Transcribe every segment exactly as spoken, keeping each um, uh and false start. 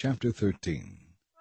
Chapter thirteen.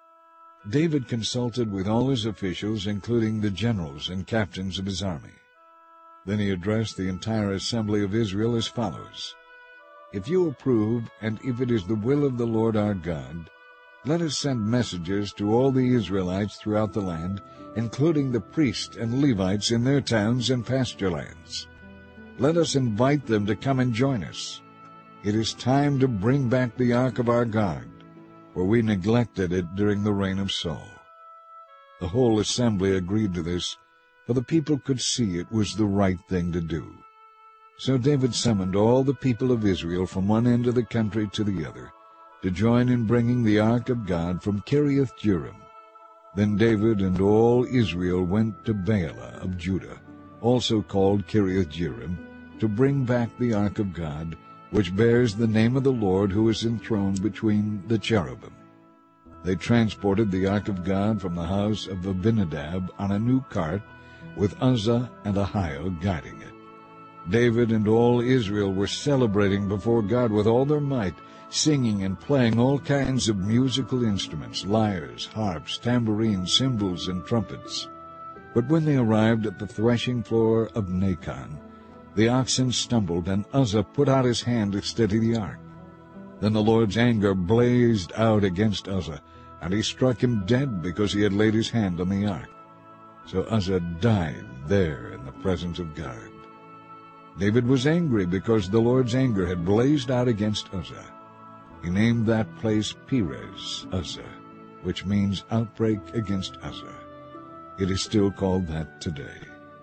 David consulted with all his officials, including the generals and captains of his army. Then he addressed the entire assembly of Israel as follows: If you approve, and if it is the will of the Lord our God, let us send messengers to all the Israelites throughout the land, including the priests and Levites in their towns and pasture lands. Let us invite them to come and join us. It is time to bring back the ark of our God, for we neglected it during the reign of Saul. The whole assembly agreed to this, for the people could see it was the right thing to do. So David summoned all the people of Israel from one end of the country to the other, to join in bringing the ark of God from Kiriath-Jearim. Then David and all Israel went to Baalah of Judah, also called Kiriath-Jearim, to bring back the ark of God, which bears the name of the Lord who is enthroned between the cherubim. They transported the ark of God from the house of Abinadab on a new cart, with Uzzah and Ahio guiding it. David and all Israel were celebrating before God with all their might, singing and playing all kinds of musical instruments, lyres, harps, tambourines, cymbals, and trumpets. But when they arrived at the threshing floor of Nacon, the oxen stumbled, and Uzzah put out his hand to steady the ark. Then the Lord's anger blazed out against Uzzah, and he struck him dead because he had laid his hand on the ark. So Uzzah died there in the presence of God. David was angry because the Lord's anger had blazed out against Uzzah. He named that place Perez Uzzah, which means outbreak against Uzzah. It is still called that today.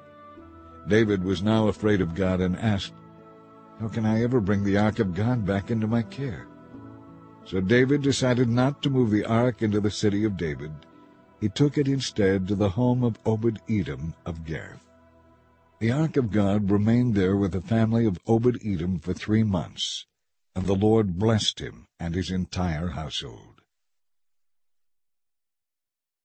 David was now afraid of God and asked, How can I ever bring the ark of God back into my care? So David decided not to move the ark into the city of David. He took it instead to the home of Obed-Edom of Gath. The ark of God remained there with the family of Obed-Edom for three months, and the Lord blessed him and his entire household.